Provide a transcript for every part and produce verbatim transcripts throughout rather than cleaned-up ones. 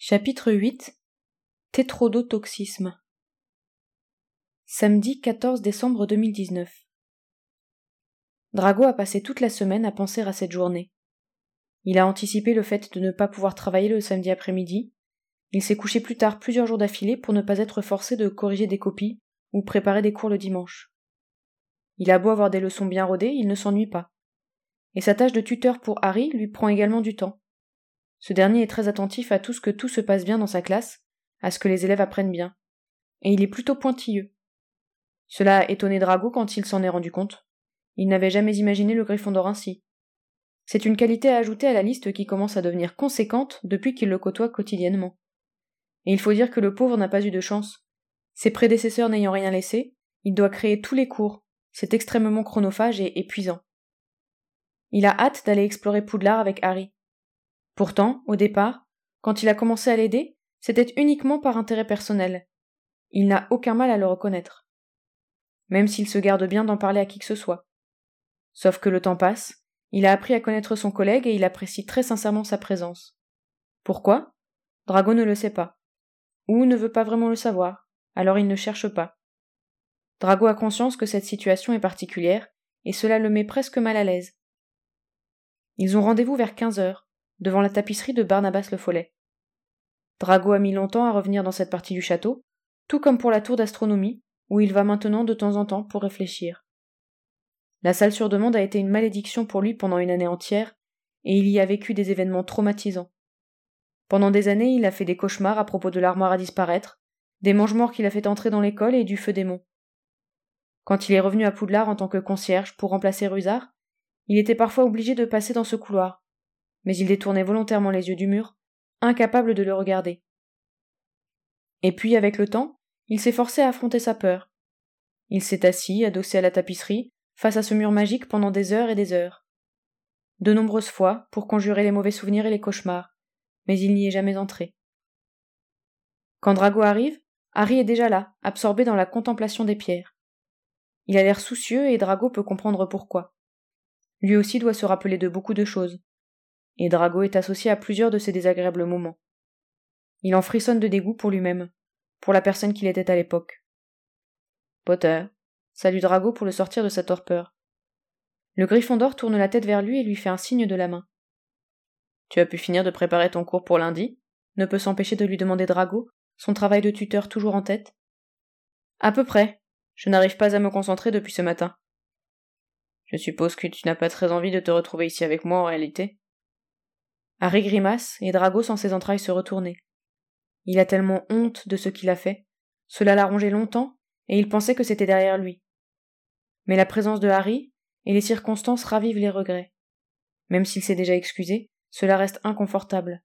Chapitre huit. Tétrodotoxisme. Samedi quatorze décembre deux mille dix-neuf. Drago a passé toute la semaine à penser à cette journée. Il a anticipé le fait de ne pas pouvoir travailler le samedi après-midi. Il s'est couché plus tard plusieurs jours d'affilée pour ne pas être forcé de corriger des copies ou préparer des cours le dimanche. Il a beau avoir des leçons bien rodées, il ne s'ennuie pas. Et sa tâche de tuteur pour Harry lui prend également du temps. Ce dernier est très attentif à tout ce que tout se passe bien dans sa classe, à ce que les élèves apprennent bien. Et il est plutôt pointilleux. Cela a étonné Drago quand il s'en est rendu compte. Il n'avait jamais imaginé le Gryffondor ainsi. C'est une qualité à ajouter à la liste qui commence à devenir conséquente depuis qu'il le côtoie quotidiennement. Et il faut dire que le pauvre n'a pas eu de chance. Ses prédécesseurs n'ayant rien laissé, il doit créer tous les cours. C'est extrêmement chronophage et épuisant. Il a hâte d'aller explorer Poudlard avec Harry. Pourtant, au départ, quand il a commencé à l'aider, c'était uniquement par intérêt personnel. Il n'a aucun mal à le reconnaître. Même s'il se garde bien d'en parler à qui que ce soit. Sauf que le temps passe, il a appris à connaître son collègue et il apprécie très sincèrement sa présence. Pourquoi ? Drago ne le sait pas. Ou ne veut pas vraiment le savoir, alors il ne cherche pas. Drago a conscience que cette situation est particulière, et cela le met presque mal à l'aise. Ils ont rendez-vous vers quinze heures, devant la tapisserie de Barnabas le Follet. Drago a mis longtemps à revenir dans cette partie du château, tout comme pour la tour d'astronomie, où il va maintenant de temps en temps pour réfléchir. La salle sur demande a été une malédiction pour lui pendant une année entière, et il y a vécu des événements traumatisants. Pendant des années, il a fait des cauchemars à propos de l'armoire à disparaître, des mange-morts qu'il a fait entrer dans l'école et du feu démon. Quand il est revenu à Poudlard en tant que concierge pour remplacer Rusard, il était parfois obligé de passer dans ce couloir, mais il détournait volontairement les yeux du mur, incapable de le regarder. Et puis, avec le temps, il s'est forcé à affronter sa peur. Il s'est assis, adossé à la tapisserie, face à ce mur magique pendant des heures et des heures. De nombreuses fois, pour conjurer les mauvais souvenirs et les cauchemars, mais il n'y est jamais entré. Quand Drago arrive, Harry est déjà là, absorbé dans la contemplation des pierres. Il a l'air soucieux et Drago peut comprendre pourquoi. Lui aussi doit se rappeler de beaucoup de choses. Et Drago est associé à plusieurs de ces désagréables moments. Il en frissonne de dégoût pour lui-même, pour la personne qu'il était à l'époque. Potter, salue Drago pour le sortir de sa torpeur. Le Gryffondor tourne la tête vers lui et lui fait un signe de la main. Tu as pu finir de préparer ton cours pour lundi ? Ne peut s'empêcher de lui demander Drago, son travail de tuteur toujours en tête. À peu près. Je n'arrive pas à me concentrer depuis ce matin. Je suppose que tu n'as pas très envie de te retrouver ici avec moi en réalité. Harry grimace et Drago sent ses entrailles se retourner. Il a tellement honte de ce qu'il a fait. Cela l'a rongé longtemps, et il pensait que c'était derrière lui. Mais la présence de Harry et les circonstances ravivent les regrets. Même s'il s'est déjà excusé, cela reste inconfortable.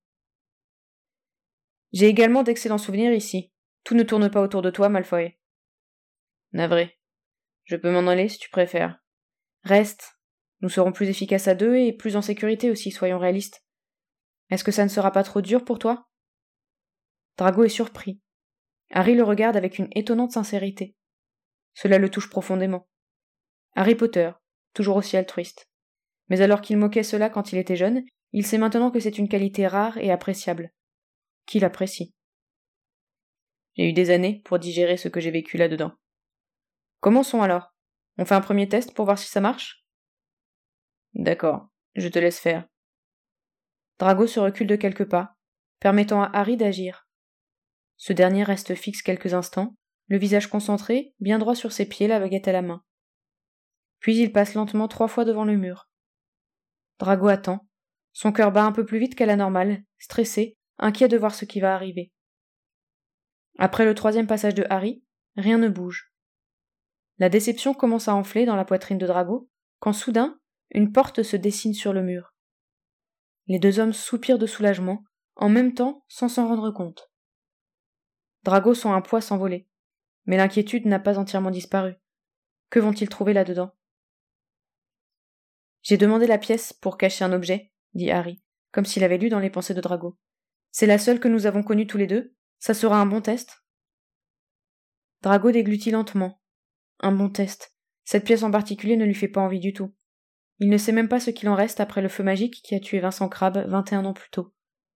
J'ai également d'excellents souvenirs ici. Tout ne tourne pas autour de toi, Malfoy. Navré. Je peux m'en aller si tu préfères. Reste. Nous serons plus efficaces à deux et plus en sécurité aussi, soyons réalistes. Est-ce que ça ne sera pas trop dur pour toi ? Drago est surpris. Harry le regarde avec une étonnante sincérité. Cela le touche profondément. Harry Potter, toujours aussi altruiste. Mais alors qu'il moquait cela quand il était jeune, il sait maintenant que c'est une qualité rare et appréciable. Qu'il apprécie. J'ai eu des années pour digérer ce que j'ai vécu là-dedans. Commençons alors. On fait un premier test pour voir si ça marche ? D'accord, je te laisse faire. Drago se recule de quelques pas, permettant à Harry d'agir. Ce dernier reste fixe quelques instants, le visage concentré, bien droit sur ses pieds, la baguette à la main. Puis il passe lentement trois fois devant le mur. Drago attend. Son cœur bat un peu plus vite qu'à la normale, stressé, inquiet de voir ce qui va arriver. Après le troisième passage de Harry, rien ne bouge. La déception commence à enfler dans la poitrine de Drago, quand soudain, une porte se dessine sur le mur. Les deux hommes soupirent de soulagement, en même temps sans s'en rendre compte. Drago sent un poids s'envoler, mais l'inquiétude n'a pas entièrement disparu. Que vont-ils trouver là-dedans ? J'ai demandé la pièce pour cacher un objet, dit Harry, comme s'il avait lu dans les pensées de Drago. C'est la seule que nous avons connue tous les deux. Ça sera un bon test ? Drago déglutit lentement. Un bon test. Cette pièce en particulier ne lui fait pas envie du tout. Il ne sait même pas ce qu'il en reste après le feu magique qui a tué Vincent Crabbe vingt et un ans plus tôt.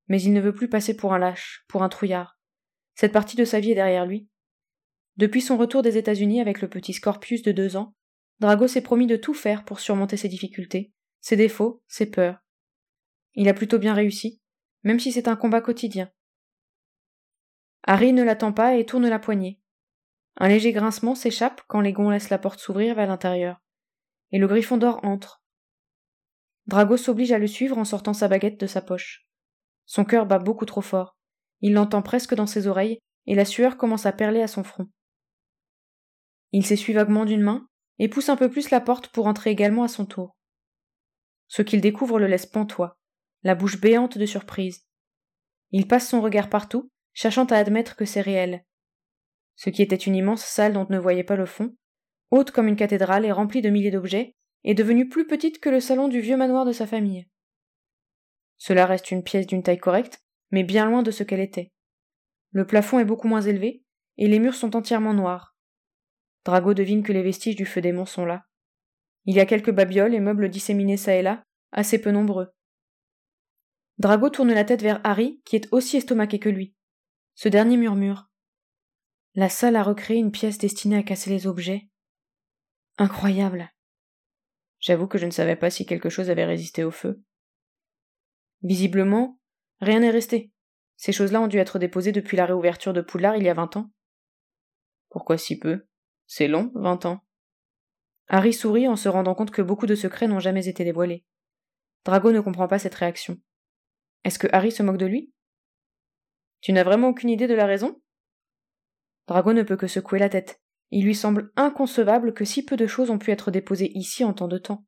mais il ne veut plus passer pour un lâche, pour un trouillard. Cette partie de sa vie est derrière lui. Depuis son retour des États-Unis avec le petit Scorpius de deux ans, Drago s'est promis de tout faire pour surmonter ses difficultés, ses défauts, ses peurs. Il a plutôt bien réussi, même si c'est un combat quotidien. Harry ne l'attend pas et tourne la poignée. Un léger grincement s'échappe quand les gonds laissent la porte s'ouvrir vers l'intérieur, et le Gryffondor entre. Drago s'oblige à le suivre en sortant sa baguette de sa poche. Son cœur bat beaucoup trop fort. Il l'entend presque dans ses oreilles, et la sueur commence à perler à son front. Il s'essuie vaguement d'une main, et pousse un peu plus la porte pour entrer également à son tour. Ce qu'il découvre le laisse pantois, la bouche béante de surprise. Il passe son regard partout, cherchant à admettre que c'est réel. Ce qui était une immense salle dont on ne voyait pas le fond, haute comme une cathédrale et remplie de milliers d'objets, est devenue plus petite que le salon du vieux manoir de sa famille. Cela reste une pièce d'une taille correcte, mais bien loin de ce qu'elle était. Le plafond est beaucoup moins élevé, et les murs sont entièrement noirs. Drago devine que les vestiges du feu démon sont là. Il y a quelques babioles et meubles disséminés çà et là, assez peu nombreux. Drago tourne la tête vers Harry, qui est aussi estomaqué que lui. Ce dernier murmure. La salle a recréé une pièce destinée à casser les objets. Incroyable. J'avoue que je ne savais pas si quelque chose avait résisté au feu. Visiblement, rien n'est resté. Ces choses-là ont dû être déposées depuis la réouverture de Poudlard il y a vingt ans. Pourquoi si peu? C'est long, vingt ans. Harry sourit en se rendant compte que beaucoup de secrets n'ont jamais été dévoilés. Drago ne comprend pas cette réaction. Est-ce que Harry se moque de lui? Tu n'as vraiment aucune idée de la raison? Drago ne peut que secouer la tête. Il lui semble inconcevable que si peu de choses ont pu être déposées ici en tant de temps.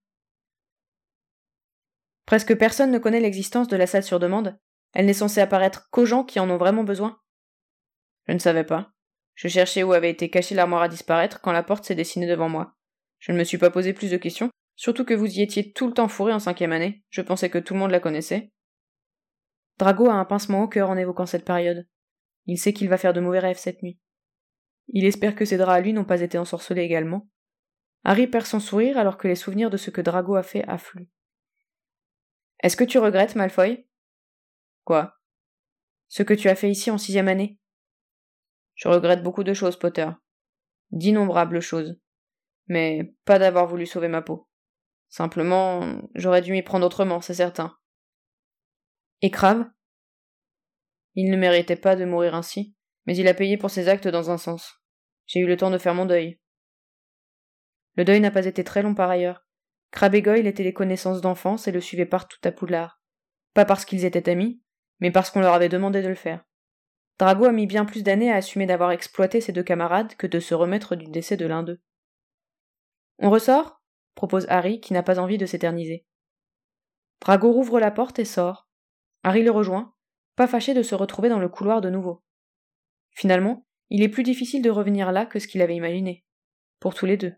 Presque personne ne connaît l'existence de la salle sur demande. Elle n'est censée apparaître qu'aux gens qui en ont vraiment besoin. Je ne savais pas. Je cherchais où avait été cachée l'armoire à disparaître quand la porte s'est dessinée devant moi. Je ne me suis pas posé plus de questions, surtout que vous y étiez tout le temps fourré en cinquième année. Je pensais que tout le monde la connaissait. Drago a un pincement au cœur en évoquant cette période. Il sait qu'il va faire de mauvais rêves cette nuit. Il espère que ses draps à lui n'ont pas été ensorcelés également. Harry perd son sourire alors que les souvenirs de ce que Drago a fait affluent. Est-ce que tu regrettes, Malfoy? Quoi? Ce que tu as fait ici en sixième année. Je regrette beaucoup de choses, Potter. D'innombrables choses. Mais pas d'avoir voulu sauver ma peau. Simplement, j'aurais dû m'y prendre autrement, c'est certain. Et Crabbe? Il ne méritait pas de mourir ainsi, mais il a payé pour ses actes dans un sens. J'ai eu le temps de faire mon deuil. Le deuil n'a pas été très long par ailleurs. Crabbe et Goyle étaient les connaissances d'enfance et le suivaient partout à Poudlard. Pas parce qu'ils étaient amis, mais parce qu'on leur avait demandé de le faire. Drago a mis bien plus d'années à assumer d'avoir exploité ses deux camarades que de se remettre du décès de l'un d'eux. On ressort? Propose Harry, qui n'a pas envie de s'éterniser. Drago rouvre la porte et sort. Harry le rejoint, pas fâché de se retrouver dans le couloir de nouveau. Finalement, il est plus difficile de revenir là que ce qu'il avait imaginé. Pour tous les deux.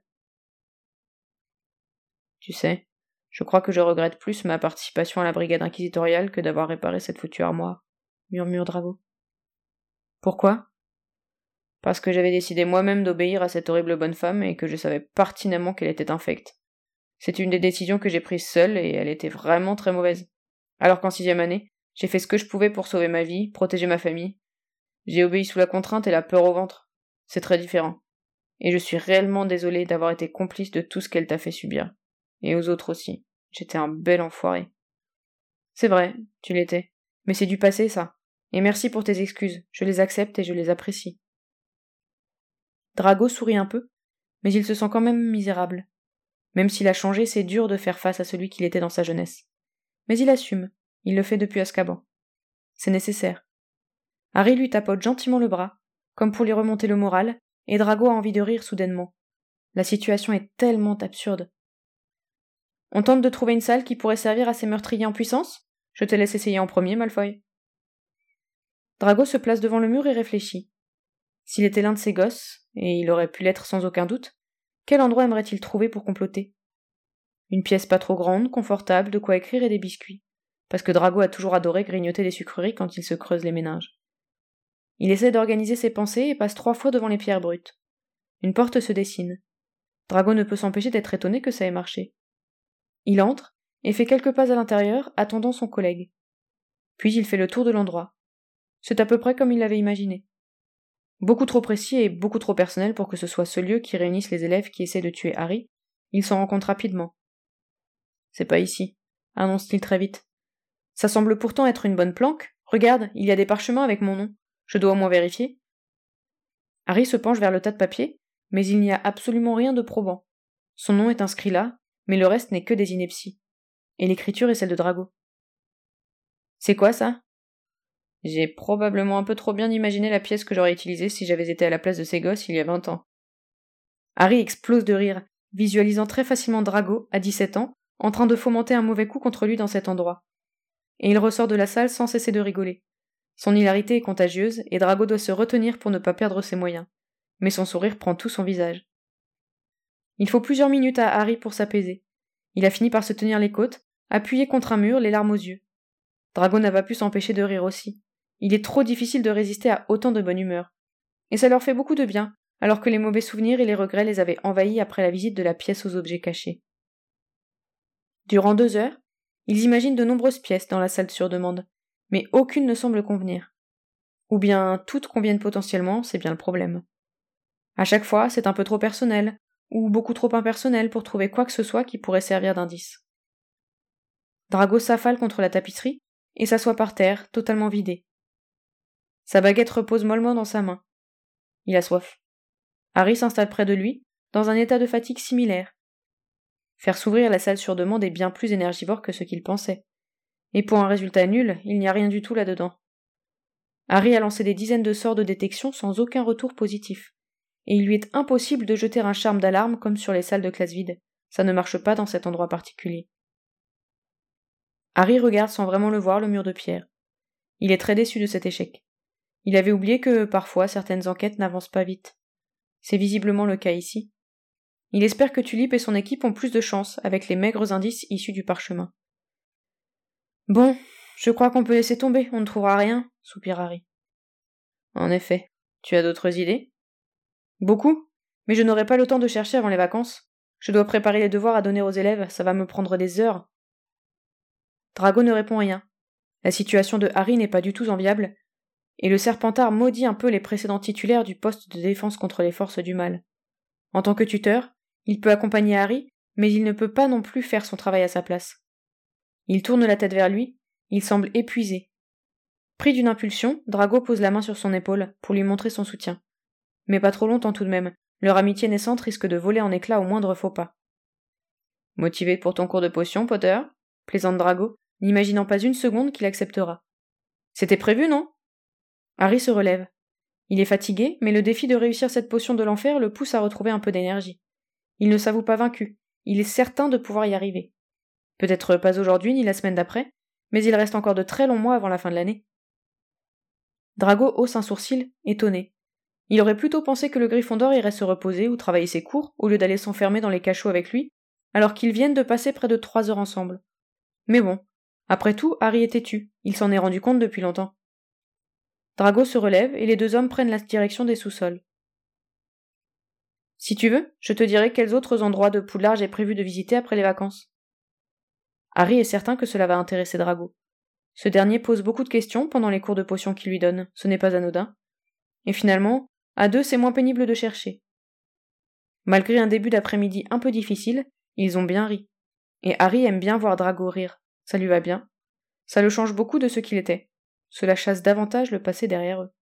Tu sais, je crois que je regrette plus ma participation à la brigade inquisitoriale que d'avoir réparé cette foutue armoire, murmure Drago. Pourquoi? Parce que j'avais décidé moi-même d'obéir à cette horrible bonne femme et que je savais pertinemment qu'elle était infecte. C'est une des décisions que j'ai prises seule et elle était vraiment très mauvaise. Alors qu'en sixième année, j'ai fait ce que je pouvais pour sauver ma vie, protéger ma famille. J'ai obéi sous la contrainte et la peur au ventre. C'est très différent. Et je suis réellement désolée d'avoir été complice de tout ce qu'elle t'a fait subir. Et aux autres aussi. J'étais un bel enfoiré. C'est vrai, tu l'étais. Mais c'est du passé, ça. Et merci pour tes excuses. Je les accepte et je les apprécie. Drago sourit un peu, mais il se sent quand même misérable. Même s'il a changé, c'est dur de faire face à celui qu'il était dans sa jeunesse. Mais il assume. Il le fait depuis Azkaban. C'est nécessaire. Harry lui tapote gentiment le bras, comme pour lui remonter le moral, et Drago a envie de rire soudainement. La situation est tellement absurde. On tente de trouver une salle qui pourrait servir à ces meurtriers en puissance? Je te laisse essayer en premier, Malfoy. Drago se place devant le mur et réfléchit. S'il était l'un de ses gosses, et il aurait pu l'être sans aucun doute, quel endroit aimerait-il trouver pour comploter? Une pièce pas trop grande, confortable, de quoi écrire et des biscuits, parce que Drago a toujours adoré grignoter des sucreries quand il se creuse les méninges. Il essaie d'organiser ses pensées et passe trois fois devant les pierres brutes. Une porte se dessine. Drago ne peut s'empêcher d'être étonné que ça ait marché. Il entre, et fait quelques pas à l'intérieur, attendant son collègue. puis il fait le tour de l'endroit. C'est à peu près comme il l'avait imaginé. Beaucoup trop précis et beaucoup trop personnel pour que ce soit ce lieu qui réunisse les élèves qui essaient de tuer Harry, il s'en rend compte rapidement. « C'est pas ici », annonce-t-il très vite. « Ça semble pourtant être une bonne planque. Regarde, il y a des parchemins avec mon nom. Je dois au moins vérifier. » Harry se penche vers le tas de papier, mais il n'y a absolument rien de probant. Son nom est inscrit là, mais le reste n'est que des inepties. Et l'écriture est celle de Drago. « C'est quoi ça ?» J'ai probablement un peu trop bien imaginé la pièce que j'aurais utilisée si j'avais été à la place de ces gosses il y a vingt ans. Harry explose de rire, visualisant très facilement Drago, à dix-sept ans, en train de fomenter un mauvais coup contre lui dans cet endroit. Et il ressort de la salle sans cesser de rigoler. Son hilarité est contagieuse, et Drago doit se retenir pour ne pas perdre ses moyens. Mais son sourire prend tout son visage. Il faut plusieurs minutes à Harry pour s'apaiser. Il a fini par se tenir les côtes, appuyé contre un mur, les larmes aux yeux. Drago n'a pas pu s'empêcher de rire aussi. Il est trop difficile de résister à autant de bonne humeur. Et ça leur fait beaucoup de bien, alors que les mauvais souvenirs et les regrets les avaient envahis après la visite de la pièce aux objets cachés. Durant deux heures, ils imaginent de nombreuses pièces dans la salle sur demande, mais aucune ne semble convenir. Ou bien toutes conviennent potentiellement, c'est bien le problème. À chaque fois, c'est un peu trop personnel, ou beaucoup trop impersonnel pour trouver quoi que ce soit qui pourrait servir d'indice. Drago s'affale contre la tapisserie et s'assoit par terre, totalement vidé. Sa baguette repose mollement dans sa main. Il a soif. Harry s'installe près de lui, dans un état de fatigue similaire. Faire s'ouvrir la salle sur demande est bien plus énergivore que ce qu'il pensait. Et pour un résultat nul, il n'y a rien du tout là-dedans. Harry a lancé des dizaines de sorts de détection sans aucun retour positif. Et il lui est impossible de jeter un charme d'alarme comme sur les salles de classe vides. Ça ne marche pas dans cet endroit particulier. Harry regarde sans vraiment le voir le mur de pierre. Il est très déçu de cet échec. Il avait oublié que, parfois, certaines enquêtes n'avancent pas vite. C'est visiblement le cas ici. Il espère que Tulip et son équipe ont plus de chance avec les maigres indices issus du parchemin. « Bon, je crois qu'on peut laisser tomber, on ne trouvera rien, » soupire Harry. « En effet. Tu as d'autres idées ?»« Beaucoup, mais je n'aurai pas le temps de chercher avant les vacances. Je dois préparer les devoirs à donner aux élèves, ça va me prendre des heures. » Drago ne répond rien. La situation de Harry n'est pas du tout enviable, et le Serpentard maudit un peu les précédents titulaires du poste de défense contre les forces du mal. En tant que tuteur, il peut accompagner Harry, mais il ne peut pas non plus faire son travail à sa place. Il tourne la tête vers lui, il semble épuisé. Pris d'une impulsion, Drago pose la main sur son épaule pour lui montrer son soutien. Mais pas trop longtemps tout de même, leur amitié naissante risque de voler en éclats au moindre faux pas. « Motivé pour ton cours de potion, Potter ?» plaisante Drago, n'imaginant pas une seconde qu'il acceptera. « C'était prévu, non ?» Harry se relève. Il est fatigué, mais le défi de réussir cette potion de l'enfer le pousse à retrouver un peu d'énergie. Il ne s'avoue pas vaincu, il est certain de pouvoir y arriver. Peut-être pas aujourd'hui ni la semaine d'après, mais il reste encore de très longs mois avant la fin de l'année. Drago hausse un sourcil, étonné. Il aurait plutôt pensé que le Gryffondor irait se reposer ou travailler ses cours, au lieu d'aller s'enfermer dans les cachots avec lui, alors qu'ils viennent de passer près de trois heures ensemble. Mais bon, après tout, Harry est têtu, il s'en est rendu compte depuis longtemps. Drago se relève et les deux hommes prennent la direction des sous-sols. « Si tu veux, je te dirai quels autres endroits de Poudlard j'ai prévu de visiter après les vacances. » Harry est certain que cela va intéresser Drago. Ce dernier pose beaucoup de questions pendant les cours de potions qu'il lui donne, ce n'est pas anodin. Et finalement, à deux, c'est moins pénible de chercher. Malgré un début d'après-midi un peu difficile, ils ont bien ri. Et Harry aime bien voir Drago rire, ça lui va bien. Ça le change beaucoup de ce qu'il était. Cela chasse davantage le passé derrière eux.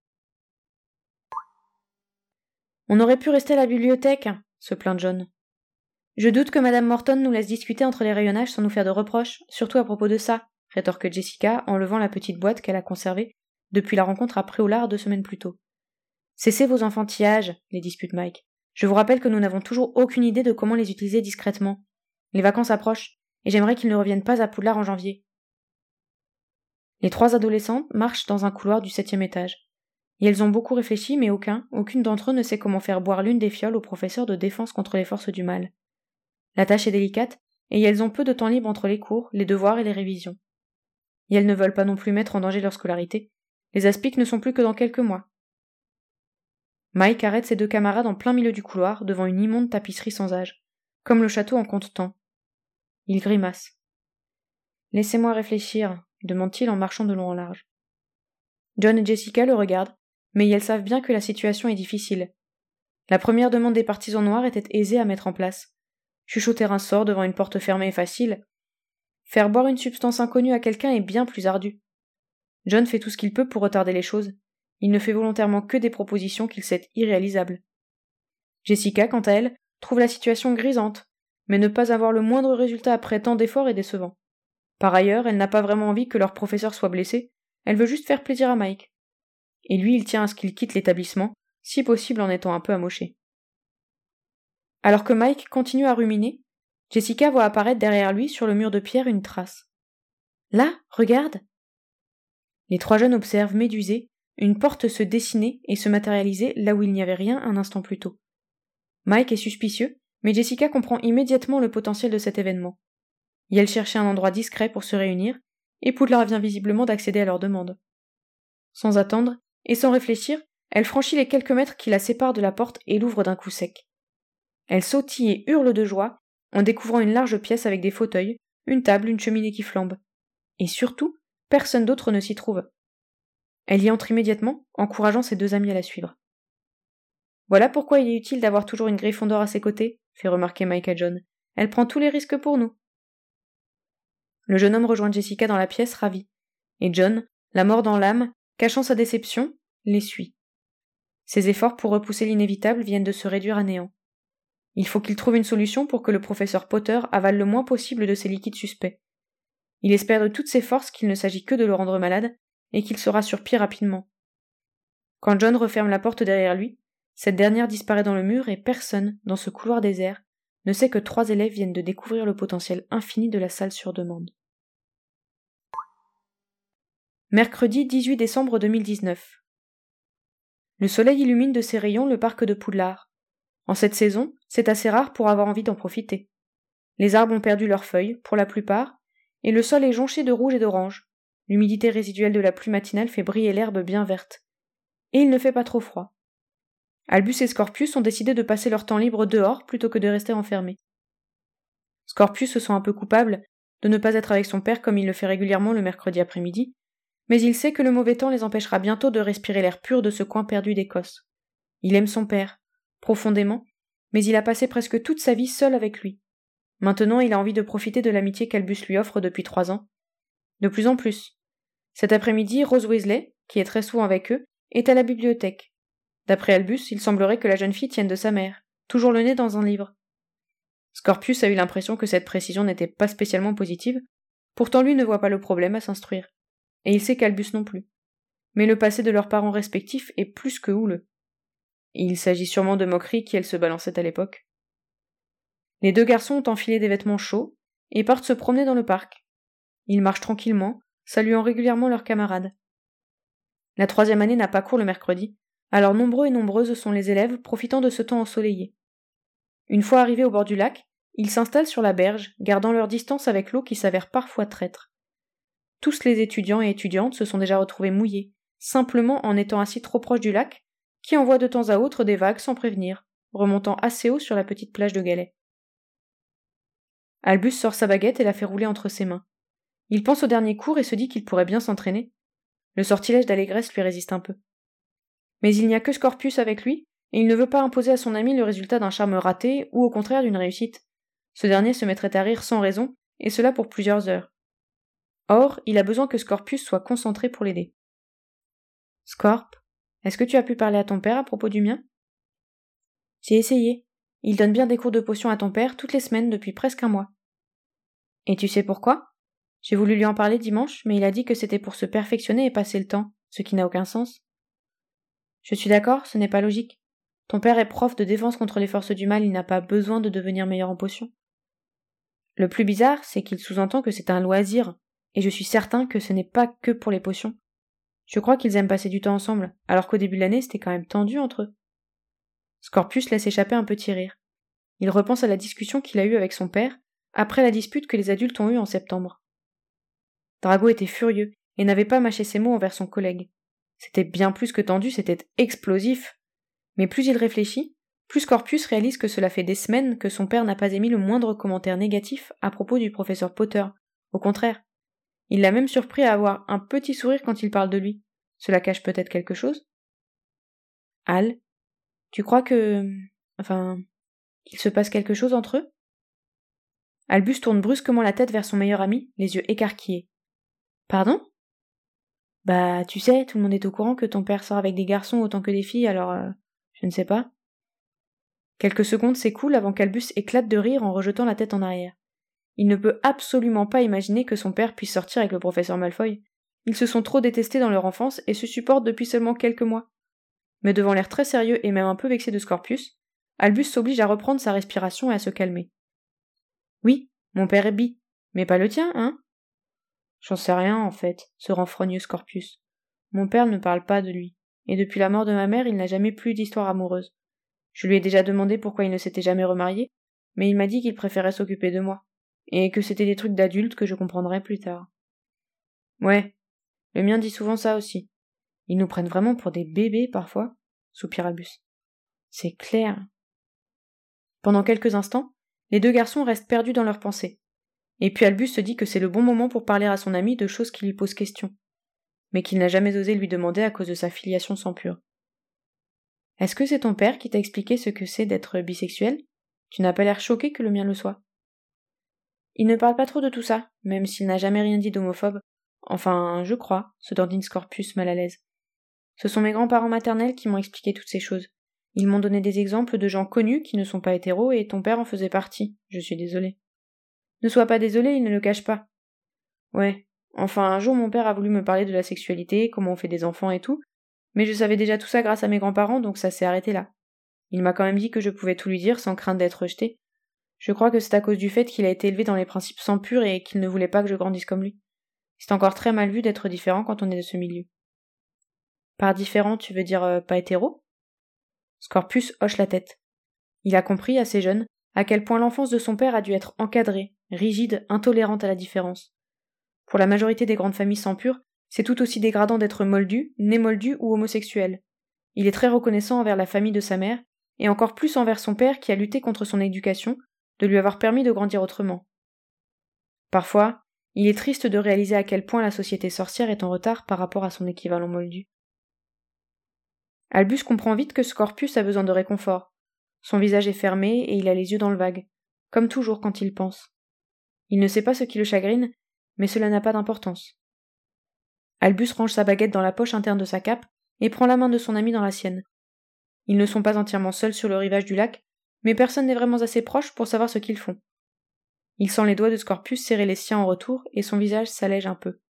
« On aurait pu rester à la bibliothèque, » se plaint John. « Je doute que Madame Morton nous laisse discuter entre les rayonnages sans nous faire de reproches, surtout à propos de ça, » rétorque Jessica en levant la petite boîte qu'elle a conservée depuis la rencontre à Préolard deux semaines plus tôt. « Cessez vos enfantillages, les dispute Mike. Je vous rappelle que nous n'avons toujours aucune idée de comment les utiliser discrètement. Les vacances approchent, et j'aimerais qu'ils ne reviennent pas à Poudlard en janvier. » Les trois adolescentes marchent dans un couloir du septième étage. Et elles ont beaucoup réfléchi, mais aucun, aucune d'entre eux ne sait comment faire boire l'une des fioles au professeur de défense contre les forces du mal. La tâche est délicate, et elles ont peu de temps libre entre les cours, les devoirs et les révisions. Et elles ne veulent pas non plus mettre en danger leur scolarité. Les aspics ne sont plus que dans quelques mois. Mike arrête ses deux camarades en plein milieu du couloir, devant une immonde tapisserie sans âge, comme le château en compte tant. Il grimace. « Laissez-moi réfléchir, » demande-t-il en marchant de long en large. John et Jessica le regardent, mais elles savent bien que la situation est difficile. La première demande des partisans noirs était aisée à mettre en place. Chuchoter un sort devant une porte fermée est facile. Faire boire une substance inconnue à quelqu'un est bien plus ardu. John fait tout ce qu'il peut pour retarder les choses. Il ne fait volontairement que des propositions qu'il sait irréalisables. Jessica, quant à elle, trouve la situation grisante, mais ne pas avoir le moindre résultat après tant d'efforts est décevant. Par ailleurs, elle n'a pas vraiment envie que leur professeur soit blessé, elle veut juste faire plaisir à Mike. Et lui, il tient à ce qu'il quitte l'établissement, si possible en étant un peu amoché. Alors que Mike continue à ruminer, Jessica voit apparaître derrière lui sur le mur de pierre une trace. Là, regarde! Les trois jeunes observent, médusés, une porte se dessiner et se matérialiser là où il n'y avait rien un instant plus tôt. Mike est suspicieux, mais Jessica comprend immédiatement le potentiel de cet événement. Et elle cherchait un endroit discret pour se réunir, et Poudlard vient visiblement d'accéder à leur demande. Sans attendre, et sans réfléchir, elle franchit les quelques mètres qui la séparent de la porte et l'ouvre d'un coup sec. Elle sautille et hurle de joie, en découvrant une large pièce avec des fauteuils, une table, une cheminée qui flambe. Et surtout, personne d'autre ne s'y trouve. Elle y entre immédiatement, encourageant ses deux amis à la suivre. Voilà pourquoi il est utile d'avoir toujours une Gryffondor à ses côtés, fait remarquer Mike à John. Elle prend tous les risques pour nous. Le jeune homme rejoint Jessica dans la pièce, ravi. Et John, la mort dans l'âme, cachant sa déception, les suit. Ses efforts pour repousser l'inévitable viennent de se réduire à néant. Il faut qu'il trouve une solution pour que le professeur Potter avale le moins possible de ces liquides suspects. Il espère de toutes ses forces qu'il ne s'agit que de le rendre malade, et qu'il sera sur pied rapidement. Quand John referme la porte derrière lui, cette dernière disparaît dans le mur et personne, dans ce couloir désert, ne sait que trois élèves viennent de découvrir le potentiel infini de la salle sur demande. Mercredi dix-huit décembre deux mille dix-neuf. Le soleil illumine de ses rayons le parc de Poudlard. En cette saison, c'est assez rare pour avoir envie d'en profiter. Les arbres ont perdu leurs feuilles, pour la plupart, et le sol est jonché de rouge et d'orange. L'humidité résiduelle de la pluie matinale fait briller l'herbe bien verte. Et il ne fait pas trop froid. Albus et Scorpius ont décidé de passer leur temps libre dehors plutôt que de rester enfermés. Scorpius se sent un peu coupable de ne pas être avec son père comme il le fait régulièrement le mercredi après-midi, mais il sait que le mauvais temps les empêchera bientôt de respirer l'air pur de ce coin perdu d'Écosse. Il aime son père, profondément, mais il a passé presque toute sa vie seul avec lui. Maintenant, il a envie de profiter de l'amitié qu'Albus lui offre depuis trois ans. De plus en plus. Cet après-midi, Rose Weasley, qui est très souvent avec eux, est à la bibliothèque. D'après Albus, il semblerait que la jeune fille tienne de sa mère, toujours le nez dans un livre. Scorpius a eu l'impression que cette précision n'était pas spécialement positive, pourtant lui ne voit pas le problème à s'instruire. Et il sait qu'Albus non plus. Mais le passé de leurs parents respectifs est plus que houleux. Et il s'agit sûrement de moqueries qui elles se balançaient à l'époque. Les deux garçons ont enfilé des vêtements chauds et partent se promener dans le parc. Ils marchent tranquillement, saluant régulièrement leurs camarades. La troisième année n'a pas cours le mercredi, alors nombreux et nombreuses sont les élèves profitant de ce temps ensoleillé. Une fois arrivés au bord du lac, ils s'installent sur la berge, gardant leur distance avec l'eau qui s'avère parfois traître. Tous les étudiants et étudiantes se sont déjà retrouvés mouillés, simplement en étant assis trop proche du lac, qui envoie de temps à autre des vagues sans prévenir, remontant assez haut sur la petite plage de galets. Albus sort sa baguette et la fait rouler entre ses mains. Il pense au dernier cours et se dit qu'il pourrait bien s'entraîner. Le sortilège d'allégresse lui résiste un peu. Mais il n'y a que Scorpius avec lui, et il ne veut pas imposer à son ami le résultat d'un charme raté ou au contraire d'une réussite. Ce dernier se mettrait à rire sans raison, et cela pour plusieurs heures. Or, il a besoin que Scorpius soit concentré pour l'aider. « Scorp, est-ce que tu as pu parler à ton père à propos du mien ?»« J'ai essayé. Il donne bien des cours de potions à ton père toutes les semaines depuis presque un mois. »« Et tu sais pourquoi ? J'ai voulu lui en parler dimanche, mais il a dit que c'était pour se perfectionner et passer le temps, ce qui n'a aucun sens. »« Je suis d'accord, ce n'est pas logique. Ton père est prof de défense contre les forces du mal, il n'a pas besoin de devenir meilleur en potions. »« Le plus bizarre, c'est qu'il sous-entend que c'est un loisir, et je suis certain que ce n'est pas que pour les potions. Je crois qu'ils aiment passer du temps ensemble, alors qu'au début de l'année, c'était quand même tendu entre eux. » Scorpius laisse échapper un petit rire. Il repense à la discussion qu'il a eue avec son père, après la dispute que les adultes ont eue en septembre. Drago était furieux, et n'avait pas mâché ses mots envers son collègue. C'était bien plus que tendu, c'était explosif. Mais plus il réfléchit, plus Scorpius réalise que cela fait des semaines que son père n'a pas émis le moindre commentaire négatif à propos du professeur Potter. Au contraire. Il l'a même surpris à avoir un petit sourire quand il parle de lui. Cela cache peut-être quelque chose? Al, tu crois que... Enfin... qu'il se passe quelque chose entre eux? Albus tourne brusquement la tête vers son meilleur ami, les yeux écarquillés. Pardon? Bah, tu sais, tout le monde est au courant que ton père sort avec des garçons autant que des filles, alors... Euh, je ne sais pas. Quelques secondes s'écoulent avant qu'Albus éclate de rire en rejetant la tête en arrière. Il ne peut absolument pas imaginer que son père puisse sortir avec le professeur Malfoy. Ils se sont trop détestés dans leur enfance et se supportent depuis seulement quelques mois. Mais devant l'air très sérieux et même un peu vexé de Scorpius, Albus s'oblige à reprendre sa respiration et à se calmer. Oui, mon père est bi, mais pas le tien, hein? J'en sais rien, en fait, se renfrogne Scorpius. Mon père ne parle pas de lui, et depuis la mort de ma mère, il n'a jamais plus d'histoire amoureuse. Je lui ai déjà demandé pourquoi il ne s'était jamais remarié, mais il m'a dit qu'il préférait s'occuper de moi, et que c'était des trucs d'adultes que je comprendrais plus tard. Ouais, le mien dit souvent ça aussi. Ils nous prennent vraiment pour des bébés parfois, soupira Albus. C'est clair. Pendant quelques instants, les deux garçons restent perdus dans leurs pensées. Et puis Albus se dit que c'est le bon moment pour parler à son ami de choses qui lui posent question, mais qu'il n'a jamais osé lui demander à cause de sa filiation sans pure. Est-ce que c'est ton père qui t'a expliqué ce que c'est d'être bisexuel? Tu n'as pas l'air choqué que le mien le soit. Il ne parle pas trop de tout ça, même s'il n'a jamais rien dit d'homophobe. Enfin, je crois, se dandine Scorpius mal à l'aise. Ce sont mes grands-parents maternels qui m'ont expliqué toutes ces choses. Ils m'ont donné des exemples de gens connus qui ne sont pas hétéros et ton père en faisait partie. Je suis désolée. Ne sois pas désolé, il ne le cache pas. Ouais. Enfin, un jour mon père a voulu me parler de la sexualité, comment on fait des enfants et tout, mais je savais déjà tout ça grâce à mes grands-parents, donc ça s'est arrêté là. Il m'a quand même dit que je pouvais tout lui dire sans crainte d'être rejeté. Je crois que c'est à cause du fait qu'il a été élevé dans les principes sans pur et qu'il ne voulait pas que je grandisse comme lui. C'est encore très mal vu d'être différent quand on est de ce milieu. Par différent, tu veux dire euh, pas hétéro? Scorpius hoche la tête. Il a compris, assez jeune, à quel point l'enfance de son père a dû être encadrée, rigide, intolérante à la différence. Pour la majorité des grandes familles sans pur, c'est tout aussi dégradant d'être moldu, né moldu ou homosexuel. Il est très reconnaissant envers la famille de sa mère, et encore plus envers son père qui a lutté contre son éducation, de lui avoir permis de grandir autrement. Parfois, il est triste de réaliser à quel point la société sorcière est en retard par rapport à son équivalent moldu. Albus comprend vite que Scorpius a besoin de réconfort. Son visage est fermé et il a les yeux dans le vague, comme toujours quand il pense. Il ne sait pas ce qui le chagrine, mais cela n'a pas d'importance. Albus range sa baguette dans la poche interne de sa cape et prend la main de son ami dans la sienne. Ils ne sont pas entièrement seuls sur le rivage du lac, mais personne n'est vraiment assez proche pour savoir ce qu'ils font. Il sent les doigts de Scorpius serrer les siens en retour et son visage s'allège un peu.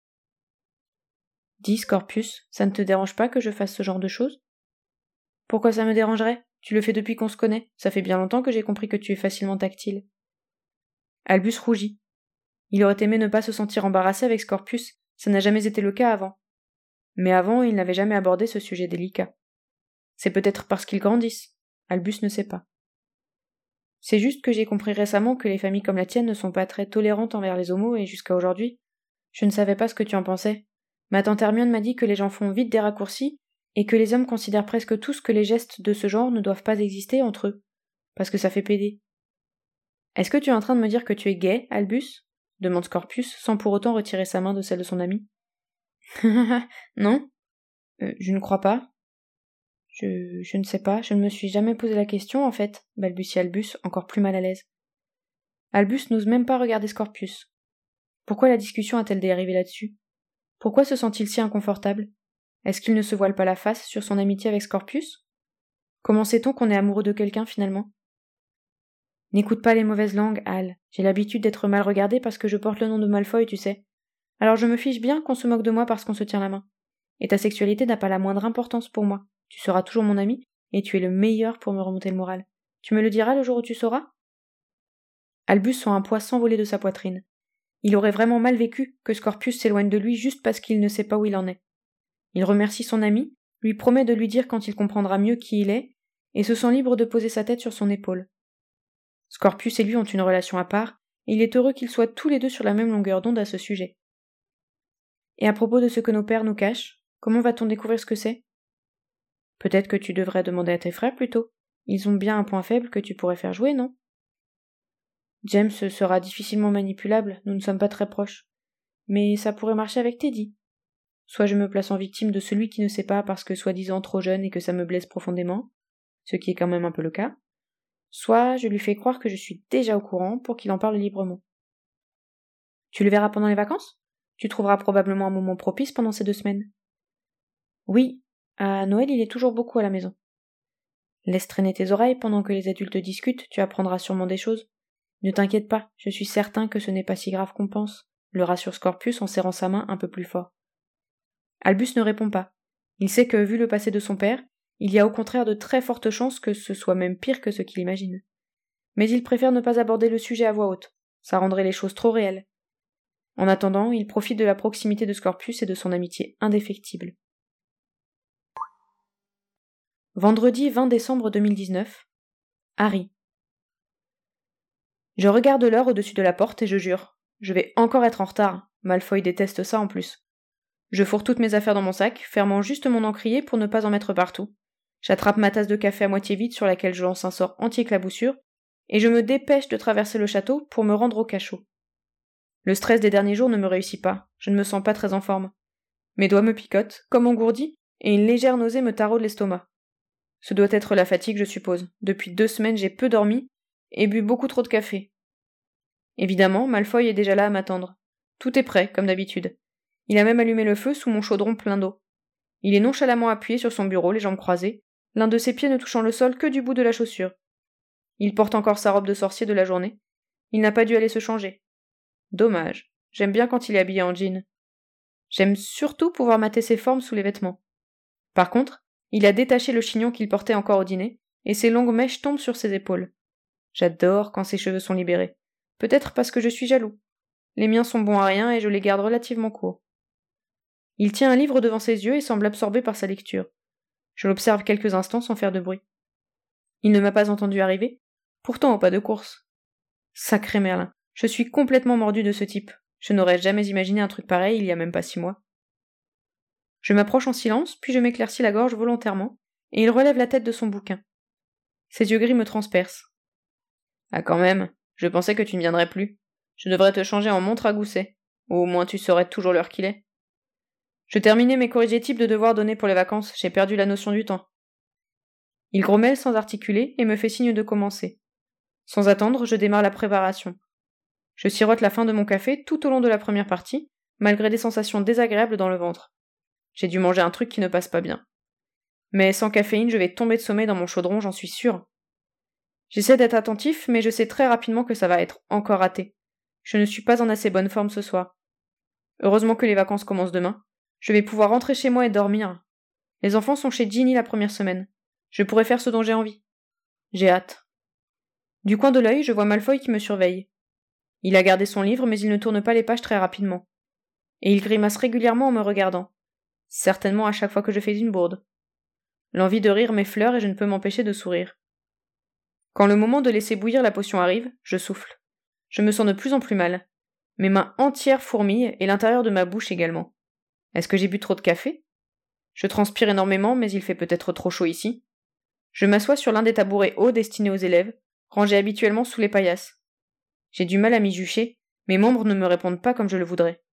Dis, Scorpius, ça ne te dérange pas que je fasse ce genre de choses? Pourquoi ça me dérangerait? Tu le fais depuis qu'on se connaît. Ça fait bien longtemps que j'ai compris que tu es facilement tactile. Albus rougit. Il aurait aimé ne pas se sentir embarrassé avec Scorpius, ça n'a jamais été le cas avant. Mais avant, il n'avait jamais abordé ce sujet délicat. C'est peut-être parce qu'ils grandissent. Albus ne sait pas. C'est juste que j'ai compris récemment que les familles comme la tienne ne sont pas très tolérantes envers les homos et jusqu'à aujourd'hui, je ne savais pas ce que tu en pensais. Ma tante Hermione m'a dit que les gens font vite des raccourcis et que les hommes considèrent presque tous que les gestes de ce genre ne doivent pas exister entre eux, parce que ça fait péder. Est-ce que tu es en train de me dire que tu es gay, Albus? Demande Scorpius, sans pour autant retirer sa main de celle de son ami. Non, euh, je ne crois pas. Je, je ne sais pas, je ne me suis jamais posé la question, en fait, balbutia Albus, encore plus mal à l'aise. Albus n'ose même pas regarder Scorpius. Pourquoi la discussion a-t-elle dérivé là-dessus? Pourquoi se sent-il si inconfortable? Est-ce qu'il ne se voile pas la face sur son amitié avec Scorpius? Comment sait-on qu'on est amoureux de quelqu'un, finalement? N'écoute pas les mauvaises langues, Al. J'ai l'habitude d'être mal regardée parce que je porte le nom de Malfoy, tu sais. Alors je me fiche bien qu'on se moque de moi parce qu'on se tient la main. Et ta sexualité n'a pas la moindre importance pour moi. Tu seras toujours mon ami, et tu es le meilleur pour me remonter le moral. Tu me le diras le jour où tu sauras? Albus sent un poids s'envoler de sa poitrine. Il aurait vraiment mal vécu que Scorpius s'éloigne de lui juste parce qu'il ne sait pas où il en est. Il remercie son ami, lui promet de lui dire quand il comprendra mieux qui il est, et se sent libre de poser sa tête sur son épaule. Scorpius et lui ont une relation à part, et il est heureux qu'ils soient tous les deux sur la même longueur d'onde à ce sujet. Et à propos de ce que nos pères nous cachent, comment va-t-on découvrir ce que c'est? Peut-être que tu devrais demander à tes frères plutôt. Ils ont bien un point faible que tu pourrais faire jouer, non? James sera difficilement manipulable, nous ne sommes pas très proches. mais ça pourrait marcher avec Teddy. Soit je me place en victime de celui qui ne sait pas parce que soi-disant trop jeune et que ça me blesse profondément, ce qui est quand même un peu le cas, soit je lui fais croire que je suis déjà au courant pour qu'il en parle librement. Tu le verras pendant les vacances ? Tu trouveras probablement un moment propice pendant ces deux semaines. Oui, à Noël il est toujours beaucoup à la maison. Laisse traîner tes oreilles pendant que les adultes discutent, tu apprendras sûrement des choses. Ne t'inquiète pas, je suis certain que ce n'est pas si grave qu'on pense, le rassure Scorpius en serrant sa main un peu plus fort. Albus ne répond pas. Il sait que, vu le passé de son père, il y a au contraire de très fortes chances que ce soit même pire que ce qu'il imagine. Mais il préfère ne pas aborder le sujet à voix haute, ça rendrait les choses trop réelles. En attendant, il profite de la proximité de Scorpius et de son amitié indéfectible. Vendredi vingt décembre deux mille dix-neuf. Harry. Je regarde l'heure au-dessus de la porte et je jure. Je vais encore être en retard. Malfoy déteste ça en plus. Je fourre toutes mes affaires dans mon sac, fermant juste mon encrier pour ne pas en mettre partout. J'attrape ma tasse de café à moitié vide sur laquelle je lance un sort anti-éclaboussure, et je me dépêche de traverser le château pour me rendre au cachot. Le stress des derniers jours ne me réussit pas, je ne me sens pas très en forme. Mes doigts me picotent, comme engourdis, et une légère nausée me taraude l'estomac. Ce doit être la fatigue, je suppose. Depuis deux semaines, j'ai peu dormi, et bu beaucoup trop de café. Évidemment, Malfoy est déjà là à m'attendre. Tout est prêt, comme d'habitude. Il a même allumé le feu sous mon chaudron plein d'eau. Il est nonchalamment appuyé sur son bureau, les jambes croisées, l'un de ses pieds ne touchant le sol que du bout de la chaussure. Il porte encore sa robe de sorcier de la journée. Il n'a pas dû aller se changer. Dommage. J'aime bien quand il est habillé en jean. J'aime surtout pouvoir mater ses formes sous les vêtements. Par contre, il a détaché le chignon qu'il portait encore au dîner, et ses longues mèches tombent sur ses épaules. J'adore quand ses cheveux sont libérés. Peut-être parce que je suis jaloux. Les miens sont bons à rien et je les garde relativement courts. Il tient un livre devant ses yeux et semble absorbé par sa lecture. Je l'observe quelques instants sans faire de bruit. Il ne m'a pas entendu arriver, pourtant au pas de course. Sacré Merlin, je suis complètement mordu de ce type. Je n'aurais jamais imaginé un truc pareil il y a même pas six mois. Je m'approche en silence, puis je m'éclaircis la gorge volontairement, et il relève la tête de son bouquin. Ses yeux gris me transpercent. Ah quand même, je pensais que tu ne viendrais plus. Je devrais te changer en montre à gousset, ou au moins tu saurais toujours l'heure qu'il est. Je terminais mes corrigés-types de devoirs donnés pour les vacances, j'ai perdu la notion du temps. Il grommelle sans articuler et me fait signe de commencer. Sans attendre, je démarre la préparation. Je sirote la fin de mon café tout au long de la première partie, malgré des sensations désagréables dans le ventre. J'ai dû manger un truc qui ne passe pas bien. Mais sans caféine, je vais tomber de sommeil dans mon chaudron, j'en suis sûre. J'essaie d'être attentif, mais je sais très rapidement que ça va être encore raté. Je ne suis pas en assez bonne forme ce soir. Heureusement que les vacances commencent demain. Je vais pouvoir rentrer chez moi et dormir. Les enfants sont chez Ginny la première semaine. Je pourrai faire ce dont j'ai envie. J'ai hâte. Du coin de l'œil, je vois Malfoy qui me surveille. Il a gardé son livre, mais il ne tourne pas les pages très rapidement. Et il grimace régulièrement en me regardant. Certainement à chaque fois que je fais une bourde. L'envie de rire m'effleure et je ne peux m'empêcher de sourire. Quand le moment de laisser bouillir la potion arrive, je souffle. Je me sens de plus en plus mal. Mes mains entières fourmillent et l'intérieur de ma bouche également. Est-ce que j'ai bu trop de café ? Je transpire énormément, mais il fait peut-être trop chaud ici. Je m'assois sur l'un des tabourets hauts destinés aux élèves, rangés habituellement sous les paillasses. J'ai du mal à m'y jucher, mes membres ne me répondent pas comme je le voudrais.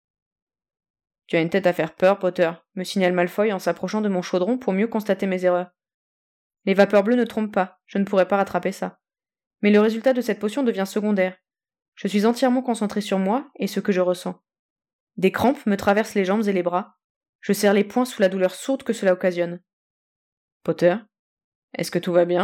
Tu as une tête à faire peur, Potter, me signale Malfoy en s'approchant de mon chaudron pour mieux constater mes erreurs. Les vapeurs bleues ne trompent pas, je ne pourrais pas rattraper ça. Mais le résultat de cette potion devient secondaire. Je suis entièrement concentré sur moi et ce que je ressens. Des crampes me traversent les jambes et les bras. Je serre les poings sous la douleur sourde que cela occasionne. Potter, est-ce que tout va bien ?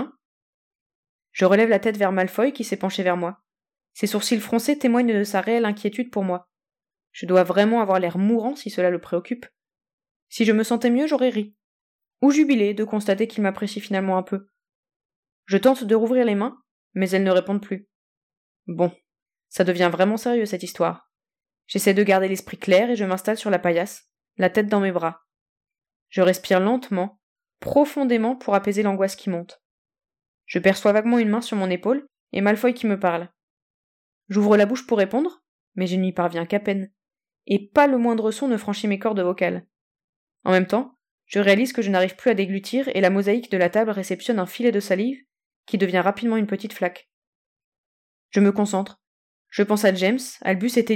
Je relève la tête vers Malfoy qui s'est penché vers moi. Ses sourcils froncés témoignent de sa réelle inquiétude pour moi. Je dois vraiment avoir l'air mourant si cela le préoccupe. Si je me sentais mieux, j'aurais ri. Ou jubilé de constater qu'il m'apprécie finalement un peu. Je tente de rouvrir les mains, mais elles ne répondent plus. Bon, ça devient vraiment sérieux cette histoire. J'essaie de garder l'esprit clair et je m'installe sur la paillasse, la tête dans mes bras. Je respire lentement, profondément pour apaiser l'angoisse qui monte. Je perçois vaguement une main sur mon épaule et Malfoy qui me parle. J'ouvre la bouche pour répondre, mais je n'y parviens qu'à peine, et pas le moindre son ne franchit mes cordes vocales. En même temps, je réalise que je n'arrive plus à déglutir et la mosaïque de la table réceptionne un filet de salive qui devient rapidement une petite flaque. Je me concentre. Je pense à James, Albus et Teddy,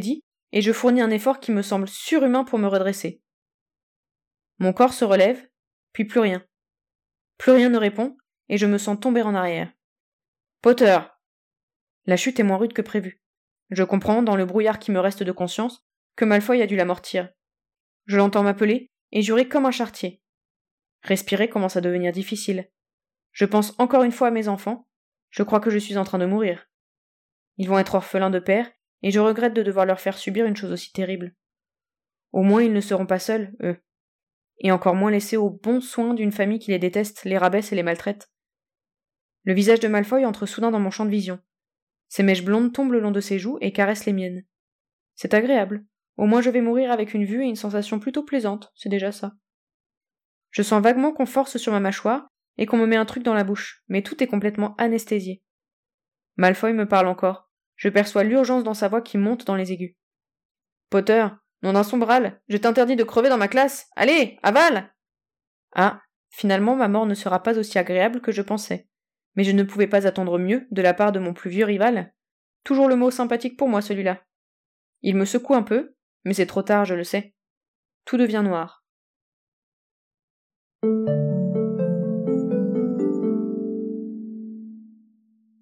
et je fournis un effort qui me semble surhumain pour me redresser. Mon corps se relève, puis plus rien. Plus rien ne répond, et je me sens tomber en arrière. « Potter !» La chute est moins rude que prévu. Je comprends, dans le brouillard qui me reste de conscience, que Malfoy a dû l'amortir. Je l'entends m'appeler, et jurer comme un charretier. Respirer commence à devenir difficile. Je pense encore une fois à mes enfants. Je crois que je suis en train de mourir. Ils vont être orphelins de père, et je regrette de devoir leur faire subir une chose aussi terrible. Au moins ils ne seront pas seuls, eux. Et encore moins laissés aux bons soins d'une famille qui les déteste, les rabaisse et les maltraite. Le visage de Malfoy entre soudain dans mon champ de vision. Ses mèches blondes tombent le long de ses joues et caressent les miennes. C'est agréable. Au moins je vais mourir avec une vue et une sensation plutôt plaisante, c'est déjà ça. Je sens vaguement qu'on force sur ma mâchoire et qu'on me met un truc dans la bouche, mais tout est complètement anesthésié. Malfoy me parle encore. Je perçois l'urgence dans sa voix qui monte dans les aigus. « Potter, nom d'un sombral, je t'interdis de crever dans ma classe. Allez, avale !» Ah, finalement ma mort ne sera pas aussi agréable que je pensais. Mais je ne pouvais pas attendre mieux de la part de mon plus vieux rival. Toujours le mot sympathique pour moi, celui-là. Il me secoue un peu, mais c'est trop tard, je le sais. Tout devient noir.